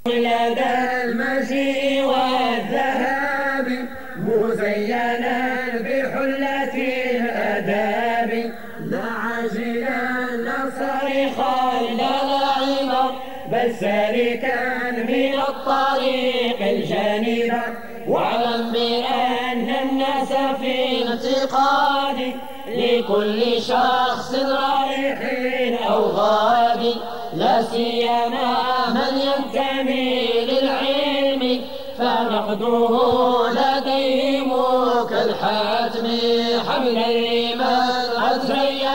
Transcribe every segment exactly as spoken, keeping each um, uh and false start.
لدى المجيء والذهاب مزينا بحلة الآداب، لا عاجلا لا صريخا لا لاعبا بل سالكا من الطريق الجانبا، واعلم بأن الناس في انتقاد لكل شخص رايح أو غاد، لا سيما من ينتمي للعلم فنقده لديهم كالحتم، حملا لمن قد زين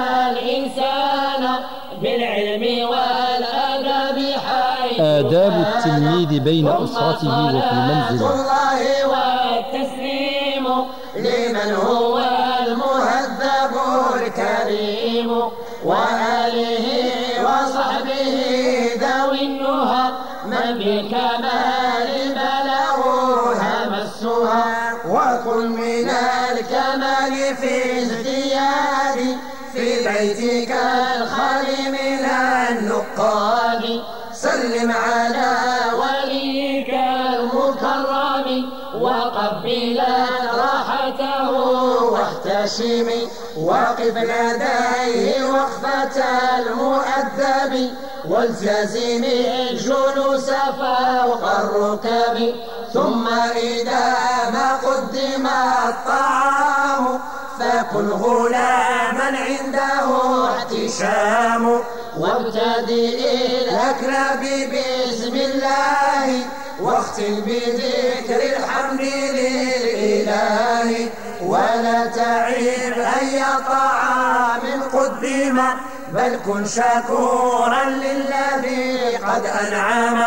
الإنسان بالعلم والأدب حيث آداب التلميذ بين أسرته وفي منزله. الله والتسليم لمن هو المهذب الكريم، وآله وصحبه ذوي النهى من بالكمال بلغوها مسها، وكن من الكمال في ازدياد في بيتك الخالي من النقاد، سلم على وليك المكرم وقبلا راحته واحتشم، وقف لديه وقفة المؤدب والتزم الجلوس فوق الركب، ثم إذا ما قدم الطعام فكن غلاما عنده احتشام، وابتدئ الأكل بسم الله واختم بذكر الحمد للإله، ولا تعب أي طعام قدم بل كن شكورا للذي قد أنعم،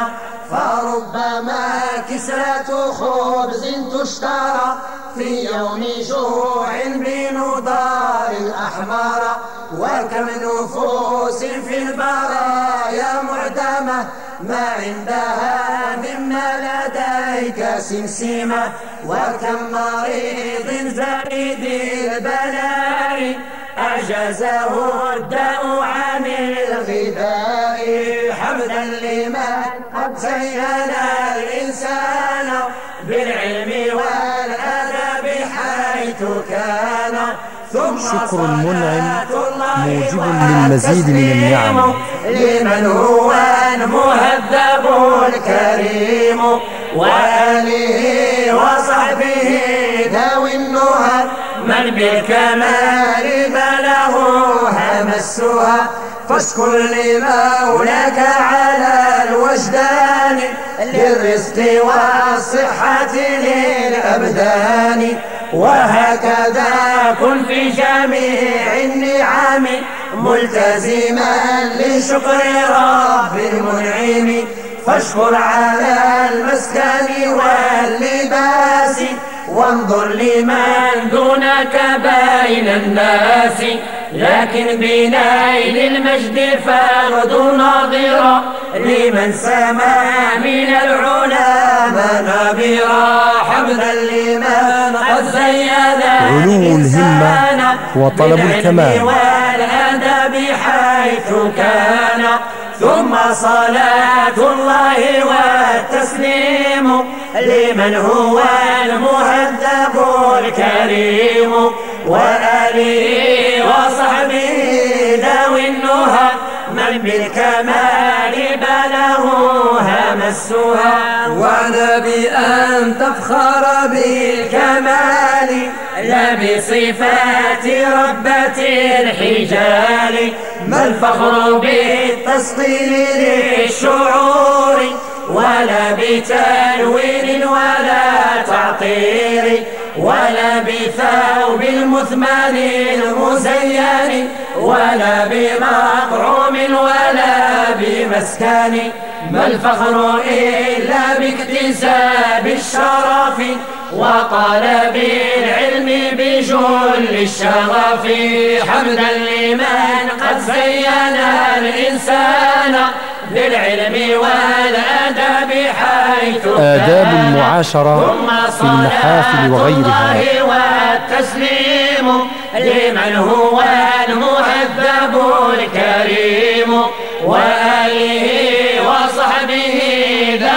فربما كسرة خبز تشترى في يوم جوع بنضار الأحمر، وكم نفوس في البرايا معدمة ما عندها مما لديك سمسمة، وكم مريض زائد البلاء أعجزه الداء عن الغذاء، حمدا لمن قد زين الإنسان بالعلم والأدب حيث كان، ثم شكر المنعم موجب للمزيد من النعم لمن هو المهذب الكريم، وآله وصحبه ذوي النهى من بالكمال بلغوها مسها، فاشكر لمولاك على الوجدان للرزق والصحة للأبدان، وهكذا كن في جميع النعم ملتزما لشكر رب المنعم، فاشكر على المسكن واللباس وانظر لمن دونك بين الناس، لكن بنيل المجد فرد ناظرا لمن سما من العلا منابرا، حمدا لمن قد زين علو الهمة وطلب الكمال والأدب حيث كان، ثم صلاة الله والتسليم لمن هو المهذب الكريم، وآله وصحبه ذوي النهى من بالكمال بلغوها مسها، وعد بأن تفخر بالكمال لا بصفات ربة الحجال، ما الفخر بالتصقيل للشعور ولا بتنوير ولا تعطير، ولا بثوب المثمن المزين ولا بمطعوم ولا بمسكن، ما الفخر إلا باكتساب الشرف وطلب العلم بجل الشغف، حمدا لمن قد زين الإنسان بالعلم والأدب حيث آداب المعاشرة في المحافل وغيرها، والتسليم لمن هو المهذب الكريم، وآله وصحبه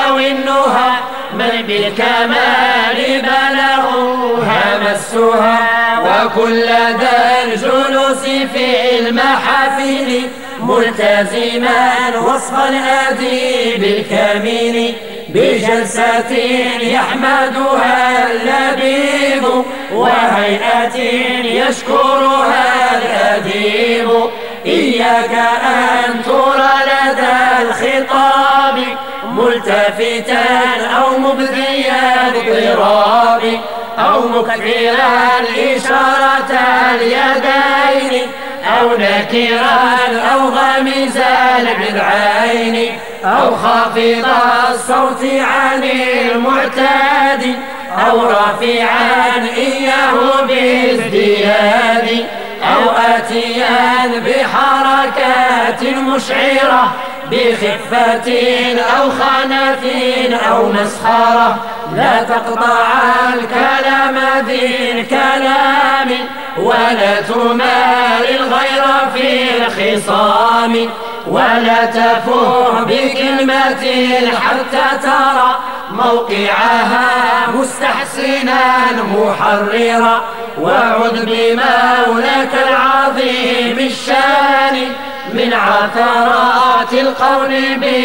بالكمال بلغوا همسها وكل ذا الجلوس في المحافل ملتزما وصف الأديب الكمين بجلسة يحمدها اللبيب وهيئة يشكرها الأديب إياك أن ترى لدى الخطاب ملتفتا أو مبديا اضطراب أو مكثرا إشارة اليدين أو نكرا أو غامزا بالعين أو خافض الصوت عن المعتاد أو رافعا إياه بازدياد أو آتيا بحركات مشعرة بخفة أو خنف أو مسخرة لا تقطع الكلام ذي الكلام ولا تمار الغير في الخصام ولا تفوه بكلمة حتى ترى موقعها مستحسنا محررا وعد بمولاك العظيم الشان من عثرات القول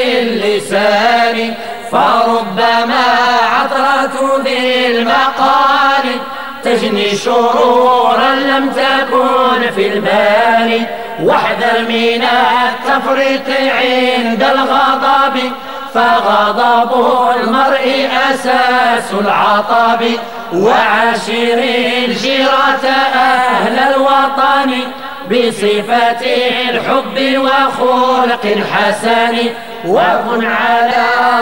باللسان فربما عطرة ذي المقال تجني شرورا لم تكن في البال واحذر من التفريط عند الغضب فغضب المرء أساس العطب وعاشر الجيرة أهل الوطن بصفة الحب وخلق حسن وكن على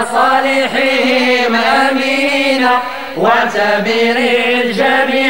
صالحهم أمينا واعتبر الجميع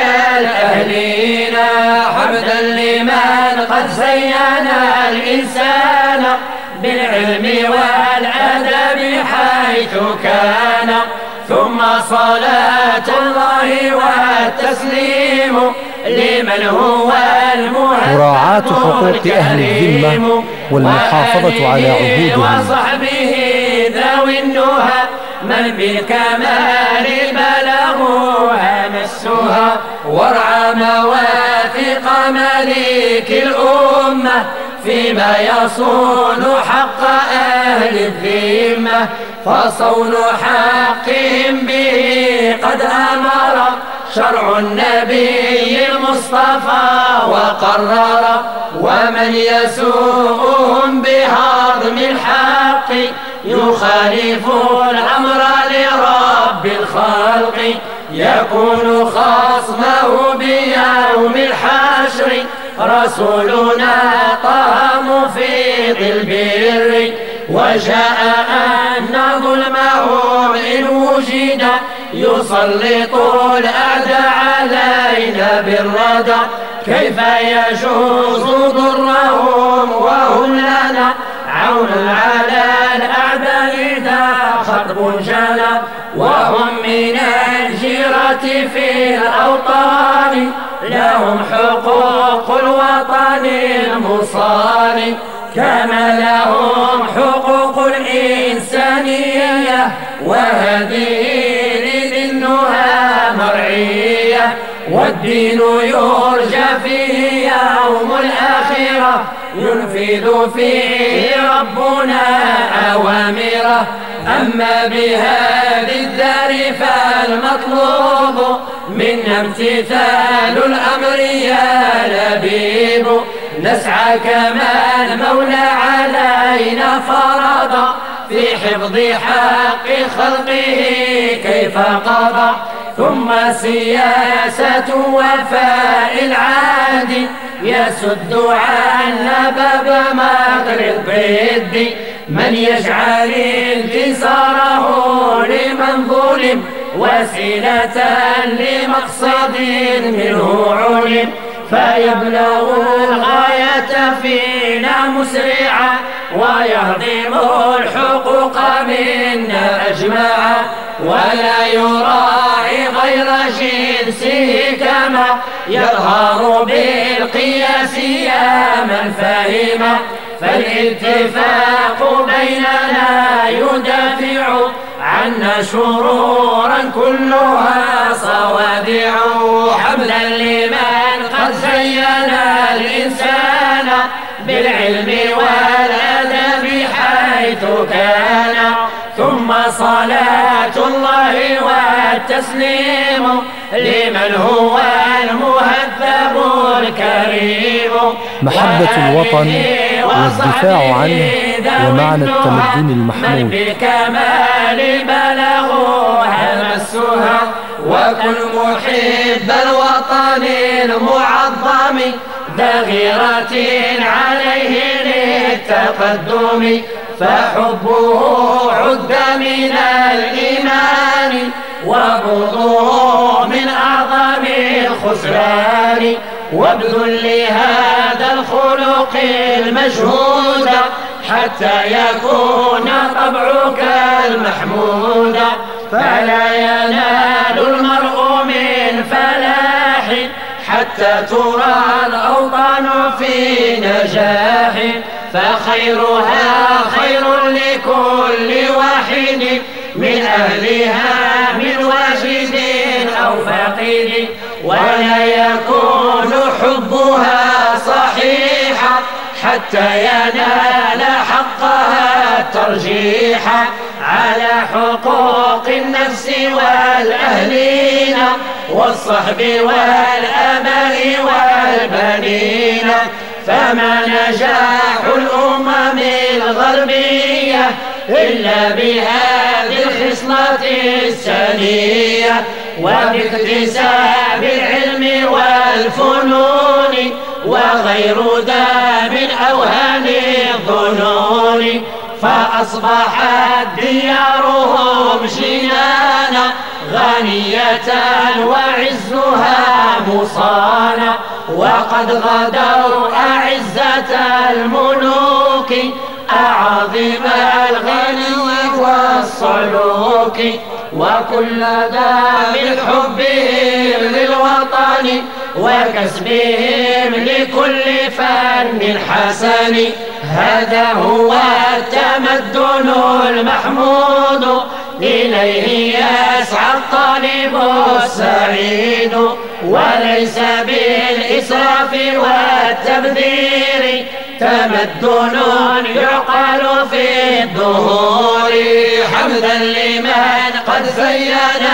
كالأهلين حمدا لمن قد زين الإنسان بالعلم والأدب حيث كان ثم صلاة الله والتسليم لمن هو مراعاة حقوق أهل الذمة والمحافظة على عهودهم وصحبه ذوي النهى من بالكمال بلغوا همسها وارعى مواثيق مليك الأمة فيما يصون حق أهل الذمة فصون حقهم به قد أمر شرع النبي المصطفى وقرر ومن يسوءهم بهضم الحق يخالف الأمر لرب الخلق يكون خصمه بيوم الحشر رسولنا طه مفيض البر وجاء أن ظلمهم إن وجد يسلط الأعداء علينا بالردى كيف يجوز ضرهم وهم لنا عون على الأعداء إذا خطب جلى وهم من الجيرة في الأوطان لهم حقوق الوطن المصان كما لهم حقوق الإنسانية وهذه لذي النهى مرعية والدين يرجى فيه يوم الآخرة ينفذ فيه ربنا أوامره أما بهذه الدار فالمطلوب منا امتثال الأمر يا لبيب نسعى كما المولى علينا فرض في حفظ حق خلقه كيف قضى ثم سياسة وفاء العهد يسد عنا باب مكر الضد من يجعل انتصاره لمن ظلم وسيلة لمقصد منه علم فيبلغ الغاية فينا مسرعا ويهضم الحقوق منا أجمعا ولا يراعي غير جنسه كما يظهر بالقياس يا من فهم فالاتفاق بيننا يدافع عنا شرورا كلها صوادع. حمدا لمن قد زين الإنسان بالعلم والأدب حيث كان. ثم صلاة الله والتسليم لمن هو المهذب الكريم. محبة الوطن والدفاع عنه ومعنى التمدن المحمود. بالكمال بلغوا همسها. وكن محب الوطن المعظم ذا غيرة عليه للتقدم. فحبه عد من الإيمان وبغضه من أعظم الخسران. وابذل لهذا الخلق المجهود حتى يكون طبعك المحمود. فلا ينال المرء من فلاح حتى ترى الأوطان في نجاح. فخيرها خير لكل واحد من أهلها من واجد أو فقيد. ولا يكون حبها صحيحا حتى ينال حقها الترجيح على حقوق النفس والأهلين والصحب والآباء والبنين. فما نجاح الأمم الغربية إلا بهذه الخصلة السنية وباكتساب العلم والفنون وغير ذا من أوهام الظنون. فأصبحت ديارهم جنانا غنية وعزها مصانا. وقد غدوا أعزة الملوك أعظم الغني والصلوك. وكل ذا من حبهم للوطن وكسبهم لكل فن حسن. هذا هو التمدن المحمود إليه يسعى الطالب السعيد. وليس بالإسراف والتبذير تمدن يعقل في الظهور. حمدا لمن قد زين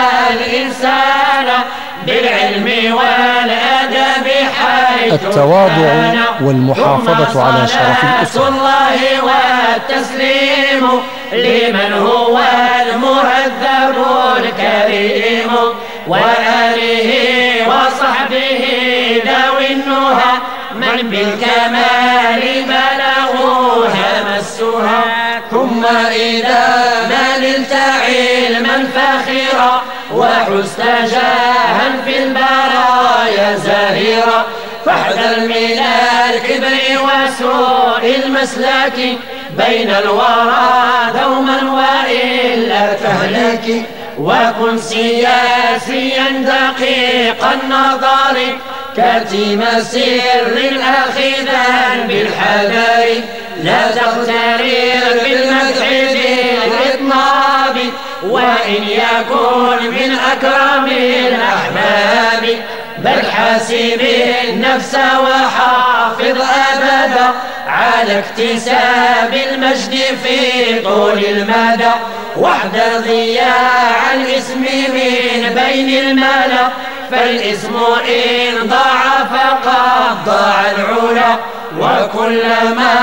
الإنسان بالعلم والأدب حيث التواضع والمحافظة على شرف الأسرة. الله والتسليم لمن هو المهذب الكريم وآله وصحبه ذوي النهى من بالكمال بلغوا همسها. ثم إذا ما نلت علما فاخرا وحزت جاها في البرايا زاهرا فاحذر من الكبر وسوء المسلك بين الورى دوما وإلا تهلك. وكن سياسيا دقيق النظر كتم سر آخذا بالحذر. لا تغترر بالمدح بالإطناب وإن يكن من أكرم الأحباب. بل حاسب النفس وحافظ أبدا على اكتساب المجد في طول المدى. واحذر ضياع الاسم من بين الملا فالاسم إن ضاع فقد ضاع العلا. وكلما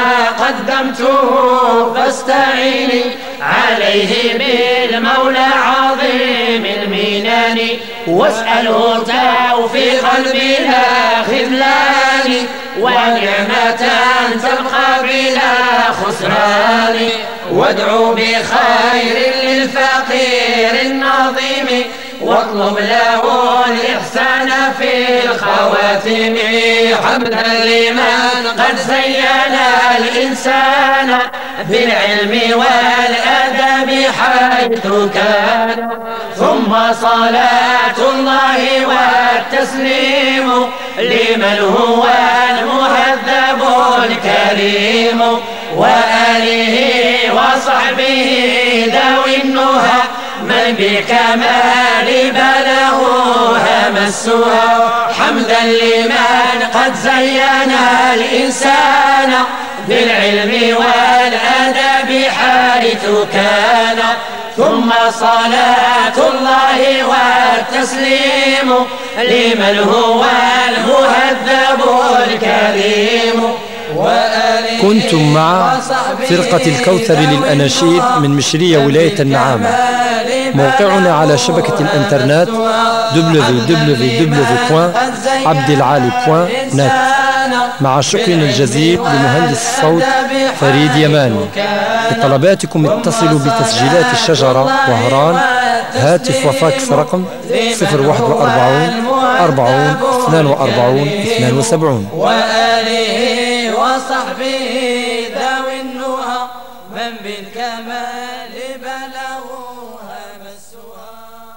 قدمته فاستعيني عليه بالمولى عظيم المنان. واسأله توفيقا بلا خذلان ونعمة تبقى بلا خسران. وادعو بخير للفقير النظيم واطلب له الإحسان في الخواتم. حمدا لمن قد زين الإنسان بالعلم والأدب حيث كان. ثم صلاة الله والتسليم لمن هو المهذب الكريم وآله وصحبه ذوي النهى بكمال بلغوها مسوها حمدا لمن قد زين الإنسان بالعلم والأدب حيث كان ثم صلاة الله والتسليم لمن هو المهذب الكريم. كنتم مع فرقة الكوثر للأناشيد من مشرية ولاية النعامة. موقعنا على شبكة الإنترنت دبليو دبليو دبليو دوت عبدالعالي دوت نت. مع شكرنا الجزيل لمهندس الصوت فريد يماني. لطلباتكم اتصلوا بتسجيلات الشجرة وهران. هاتف وفاكس رقم صفر واحد وأربعين أربعين اثنان وأربعين اثنان وسبعين. وآله وصحبه ذوي النهى من بالكمال بلغ